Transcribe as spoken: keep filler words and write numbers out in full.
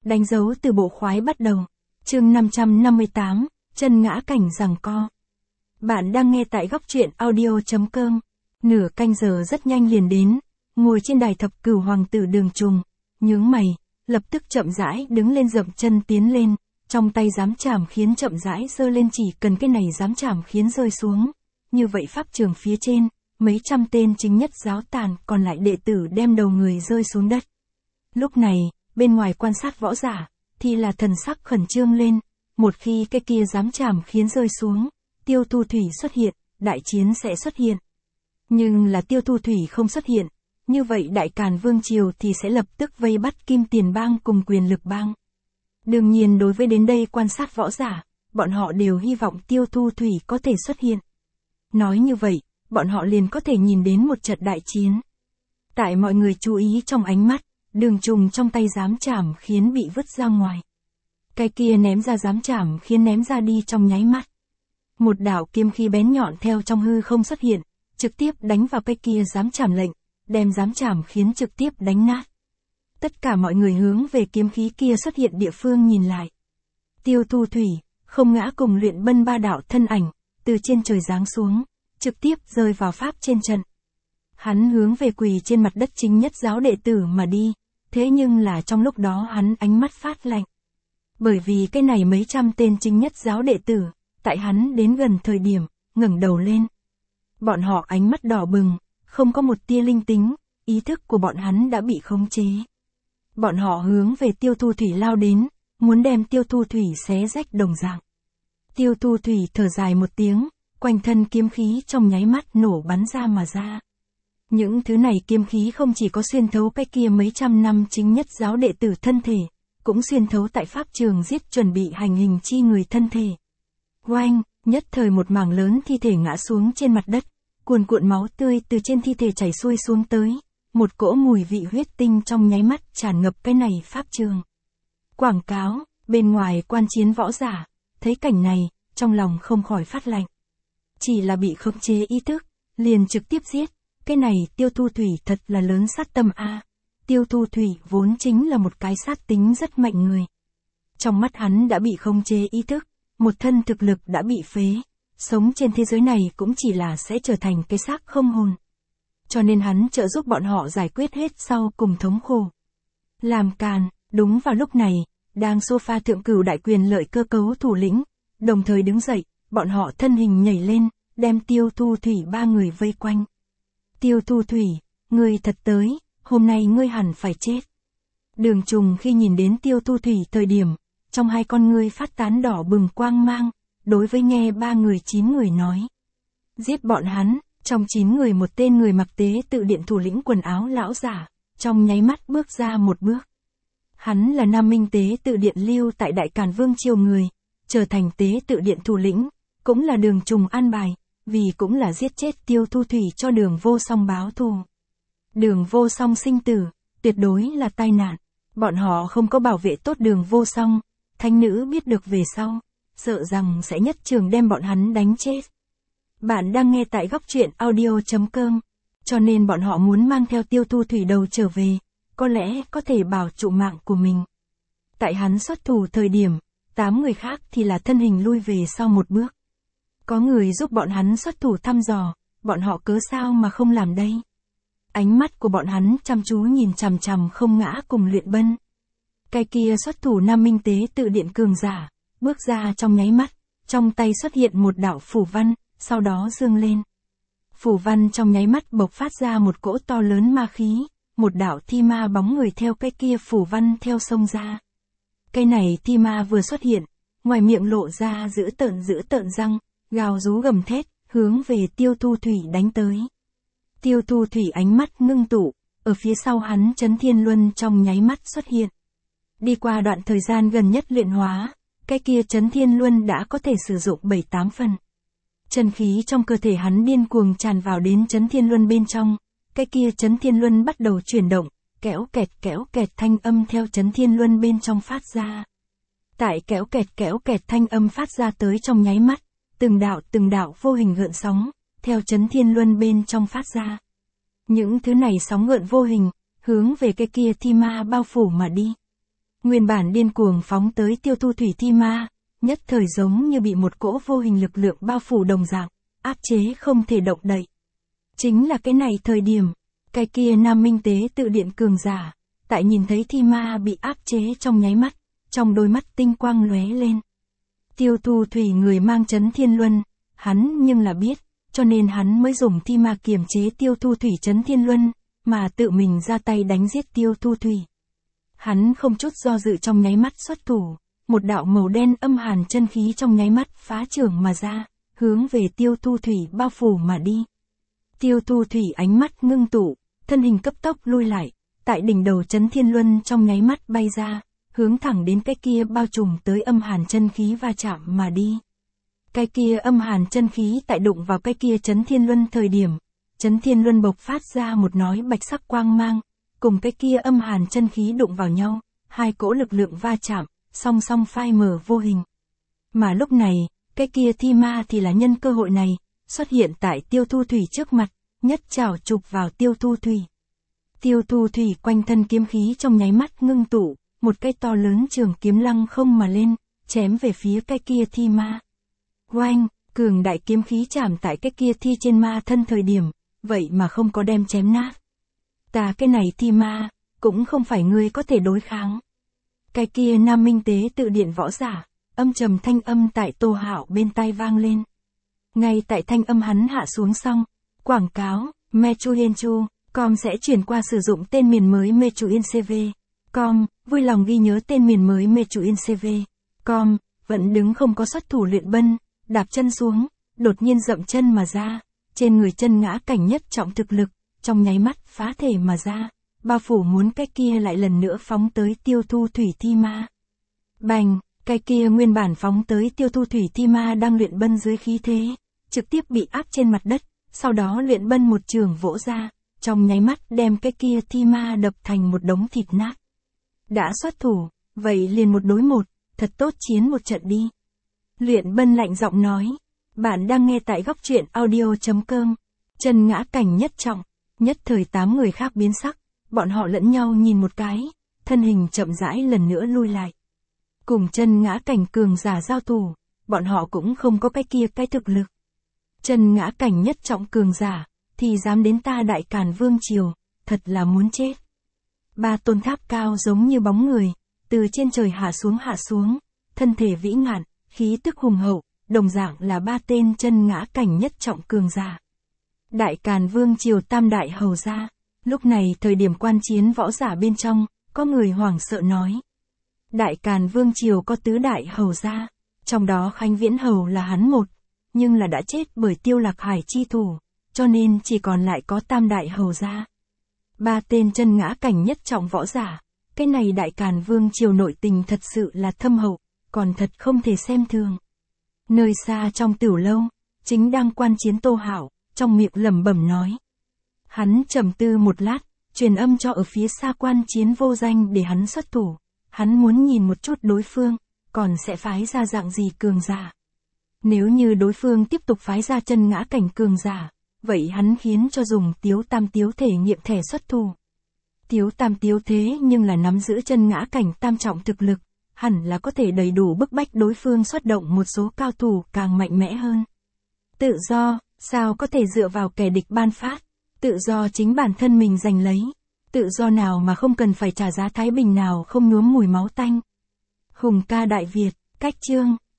Đánh dấu từ bộ khoái bắt đầu. Chương năm trăm năm mươi tám, chân ngã cảnh giằng co. Bạn đang nghe tại góc truyện audio chấm com. Nửa canh giờ rất nhanh liền đến, ngồi trên đài thập cửu hoàng tử Đường Trùng, nhướng mày, lập tức chậm rãi đứng lên dậm chân tiến lên, trong tay giám chảm khiến chậm rãi giơ lên, chỉ cần cái này giám chảm khiến rơi xuống. Như vậy pháp trường phía trên, mấy trăm tên chính nhất giáo tàn, còn lại đệ tử đem đầu người rơi xuống đất. Lúc này, bên ngoài quan sát võ giả, thì là thần sắc khẩn trương lên, một khi cái kia giám chảm khiến rơi xuống, Tiêu Thu Thủy xuất hiện, đại chiến sẽ xuất hiện. Nhưng là Tiêu Thu Thủy không xuất hiện, như vậy Đại Càn Vương Triều thì sẽ lập tức vây bắt Kim Tiền Bang cùng Quyền Lực Bang. Đương nhiên đối với đến đây quan sát võ giả, bọn họ đều hy vọng Tiêu Thu Thủy có thể xuất hiện. Nói như vậy, bọn họ liền có thể nhìn đến một trận đại chiến. Tại mọi người chú ý trong ánh mắt, Đường Trùng trong tay giám chảm khiến bị vứt ra ngoài. Cái kia ném ra giám chảm khiến ném ra đi trong nháy mắt. Một đạo kiếm khí bén nhọn theo trong hư không xuất hiện, trực tiếp đánh vào cái kia giám chảm lệnh, đem giám chảm khiến trực tiếp đánh nát. Tất cả mọi người hướng về kiếm khí kia xuất hiện địa phương nhìn lại. Tiêu Thu Thủy, Không Ngã cùng Luyện Bân ba đạo thân ảnh, từ trên trời giáng xuống, trực tiếp rơi vào pháp trên trận. Hắn hướng về quỳ trên mặt đất chính nhất giáo đệ tử mà đi, thế nhưng là trong lúc đó hắn ánh mắt phát lạnh. Bởi vì cái này mấy trăm tên chính nhất giáo đệ tử, tại hắn đến gần thời điểm, ngẩng đầu lên. Bọn họ ánh mắt đỏ bừng, không có một tia linh tính, ý thức của bọn hắn đã bị khống chế. Bọn họ hướng về Tiêu Thu Thủy lao đến, muốn đem Tiêu Thu Thủy xé rách đồng dạng. Tiêu Thu Thủy thở dài một tiếng, quanh thân kiếm khí trong nháy mắt nổ bắn ra mà ra. Những thứ này kiếm khí không chỉ có xuyên thấu cái kia mấy trăm năm chính nhất giáo đệ tử thân thể, cũng xuyên thấu tại pháp trường giết chuẩn bị hành hình chi người thân thể. Oanh, nhất thời một mảng lớn thi thể ngã xuống trên mặt đất, cuồn cuộn máu tươi từ trên thi thể chảy xuôi xuống tới, một cỗ mùi vị huyết tinh trong nháy mắt tràn ngập cái này pháp trường. Quảng cáo, bên ngoài quan chiến võ giả, thấy cảnh này, trong lòng không khỏi phát lạnh. Chỉ là bị khống chế ý thức, liền trực tiếp giết, cái này Tiêu Thu Thủy thật là lớn sát tâm a. Tiêu Thu Thủy vốn chính là một cái sát tính rất mạnh người. Trong mắt hắn đã bị khống chế ý thức, một thân thực lực đã bị phế, sống trên thế giới này cũng chỉ là sẽ trở thành cái xác không hồn. Cho nên hắn trợ giúp bọn họ giải quyết hết sau cùng thống khổ. Làm càn, đúng vào lúc này, đang sofa thượng cửu đại quyền lợi cơ cấu thủ lĩnh, đồng thời đứng dậy, bọn họ thân hình nhảy lên, đem Tiêu Thu Thủy ba người vây quanh. Tiêu Thu Thủy, ngươi thật tới, hôm nay ngươi hẳn phải chết. Đường Trùng khi nhìn đến Tiêu Thu Thủy thời điểm, trong hai con ngươi phát tán đỏ bừng quang mang, đối với nghe ba người chín người nói. Giết bọn hắn, trong chín người một tên người mặc tế tự điện thủ lĩnh quần áo lão giả, trong nháy mắt bước ra một bước. Hắn là Nam Minh tế tự điện lưu tại Đại Càn Vương Triều người, trở thành tế tự điện thủ lĩnh, cũng là Đường Trùng an bài, vì cũng là giết chết Tiêu Thu Thủy cho Đường Vô Song báo thù. Đường Vô Song sinh tử, tuyệt đối là tai nạn, bọn họ không có bảo vệ tốt Đường Vô Song, thánh nữ biết được về sau, sợ rằng sẽ nhất trường đem bọn hắn đánh chết. Bạn đang nghe tại góc truyện audio chấm com, cho nên bọn họ muốn mang theo Tiêu Thu Thủy đầu trở về, có lẽ có thể bảo trụ mạng của mình. Tại hắn xuất thủ thời điểm, tám người khác thì là thân hình lui về sau một bước. Có người giúp bọn hắn xuất thủ thăm dò, bọn họ cớ sao mà không làm đây? Ánh mắt của bọn hắn chăm chú nhìn chằm chằm Không Ngã cùng Luyện Bân. Cái kia xuất thủ Nam Minh tế tự điện cường giả, bước ra trong nháy mắt, trong tay xuất hiện một đạo phủ văn, sau đó dương lên. Phủ văn trong nháy mắt bộc phát ra một cỗ to lớn ma khí, một đạo thi ma bóng người theo cái kia phủ văn theo sông ra. Cái này thi ma vừa xuất hiện, ngoài miệng lộ ra dữ tợn dữ tợn răng, gào rú gầm thét, hướng về Tiêu Thu Thủy đánh tới. Tiêu Thu Thủy ánh mắt ngưng tụ, ở phía sau hắn Chấn Thiên Luân trong nháy mắt xuất hiện. Đi qua đoạn thời gian gần nhất luyện hóa, cái kia Chấn Thiên Luân đã có thể sử dụng bảy tám phần. Chân khí trong cơ thể hắn điên cuồng tràn vào đến Chấn Thiên Luân bên trong, cái kia Chấn Thiên Luân bắt đầu chuyển động, kéo kẹt kéo kẹt thanh âm theo Chấn Thiên Luân bên trong phát ra. Tại kéo kẹt kéo kẹt thanh âm phát ra tới trong nháy mắt, từng đạo từng đạo vô hình gợn sóng, theo Chấn Thiên Luân bên trong phát ra. Những thứ này sóng gợn vô hình, hướng về cái kia thi ma bao phủ mà đi. Nguyên bản điên cuồng phóng tới Tiêu Thu Thủy thi ma, nhất thời giống như bị một cỗ vô hình lực lượng bao phủ đồng dạng, áp chế không thể động đậy. Chính là cái này thời điểm, cái kia nam minh tế tự điện cường giả, tại nhìn thấy thi ma bị áp chế trong nháy mắt, trong đôi mắt tinh quang lóe lên. Tiêu Thu Thủy người mang chấn thiên luân, hắn nhưng là biết, cho nên hắn mới dùng thi ma kiềm chế Tiêu Thu Thủy chấn thiên luân, mà tự mình ra tay đánh giết Tiêu Thu Thủy. Hắn không chút do dự trong nháy mắt xuất thủ, một đạo màu đen âm hàn chân khí trong nháy mắt phá trưởng mà ra, hướng về Tiêu Thu Thủy bao phủ mà đi. Tiêu Thu Thủy ánh mắt ngưng tụ, thân hình cấp tốc lui lại, tại đỉnh đầu chấn thiên luân trong nháy mắt bay ra, hướng thẳng đến cái kia bao trùm tới âm hàn chân khí va chạm mà đi. Cái kia âm hàn chân khí tại đụng vào cái kia chấn thiên luân thời điểm, chấn thiên luân bộc phát ra một nói bạch sắc quang mang, cùng cái kia âm hàn chân khí đụng vào nhau, hai cỗ lực lượng va chạm, song song phai mờ vô hình. Mà lúc này, cái kia thi ma thì là nhân cơ hội này, xuất hiện tại Tiêu Thu Thủy trước mặt, nhất chảo chụp vào Tiêu Thu Thủy. Tiêu Thu Thủy quanh thân kiếm khí trong nháy mắt ngưng tụ, một cái to lớn trường kiếm lăng không mà lên, chém về phía cái kia thi ma. Oanh, cường đại kiếm khí chạm tại cái kia thi trên ma thân thời điểm, vậy mà không có đem chém nát. Ta cái này thi ma, cũng không phải ngươi có thể đối kháng. Cái kia nam minh tế tự điện võ giả, âm trầm thanh âm tại Tô Hạo bên tai vang lên. Ngay tại thanh âm hắn hạ xuống xong, quảng cáo, Mechuyenchu, com sẽ chuyển qua sử dụng tên miền mới Mechuyencv. Com, vui lòng ghi nhớ tên miền mới Mechuyencv. Com, vẫn đứng không có xuất thủ luyện bân, đạp chân xuống, đột nhiên dậm chân mà ra, trên người chân ngã cảnh nhất trọng thực lực, trong nháy mắt phá thể mà ra, bao phủ muốn cái kia lại lần nữa phóng tới Tiêu Thu Thủy thi ma. Bành, cái kia nguyên bản phóng tới Tiêu Thu Thủy thi ma đang luyện bân dưới khí thế, trực tiếp bị áp trên mặt đất, sau đó luyện bân một trường vỗ ra, trong nháy mắt đem cái kia thi ma đập thành một đống thịt nát. Đã xuất thủ, vậy liền một đối một, thật tốt chiến một trận đi. Luyện bân lạnh giọng nói, bạn đang nghe tại góc truyện audio.com, chân ngã cảnh nhất trọng, nhất thời tám người khác biến sắc, bọn họ lẫn nhau nhìn một cái, thân hình chậm rãi lần nữa lui lại. Cùng chân ngã cảnh cường giả giao thủ, bọn họ cũng không có cái kia cái thực lực. Chân ngã cảnh nhất trọng cường giả, thì dám đến ta Đại Càn Vương Triều, thật là muốn chết. Ba tôn tháp cao giống như bóng người, từ trên trời hạ xuống hạ xuống, thân thể vĩ ngạn, khí tức hùng hậu, đồng dạng là ba tên chân ngã cảnh nhất trọng cường giả. Đại Càn Vương Triều tam đại hầu gia, lúc này thời điểm quan chiến võ giả bên trong, có người hoảng sợ nói. Đại Càn Vương Triều có tứ đại hầu gia, trong đó Khánh Viễn Hầu là hắn một, nhưng là đã chết bởi Tiêu Lạc Hải chi thủ, cho nên chỉ còn lại có tam đại hầu gia. Ba tên chân ngã cảnh nhất trọng võ giả, cái này Đại Càn Vương Triều nội tình thật sự là thâm hậu, còn thật không thể xem thường. Nơi xa trong tửu lâu, chính đang quan chiến Tô Hạo, trong miệng lẩm bẩm nói. Hắn trầm tư một lát, truyền âm cho ở phía xa quan chiến Vô Danh để hắn xuất thủ, hắn muốn nhìn một chút đối phương, còn sẽ phái ra dạng gì cường giả. Nếu như đối phương tiếp tục phái ra chân ngã cảnh cường giả, vậy hắn khiến cho dùng Tiếu Tam Tiếu thể nghiệm thẻ xuất thủ. Tiếu Tam Tiếu thế nhưng là nắm giữ chân ngã cảnh tam trọng thực lực, hẳn là có thể đầy đủ bức bách đối phương xuất động một số cao thủ càng mạnh mẽ hơn. Tự do, sao có thể dựa vào kẻ địch ban phát, tự do chính bản thân mình giành lấy, tự do nào mà không cần phải trả giá thái bình nào không nhuốm mùi máu tanh. Hùng ca Đại Việt, cách chương.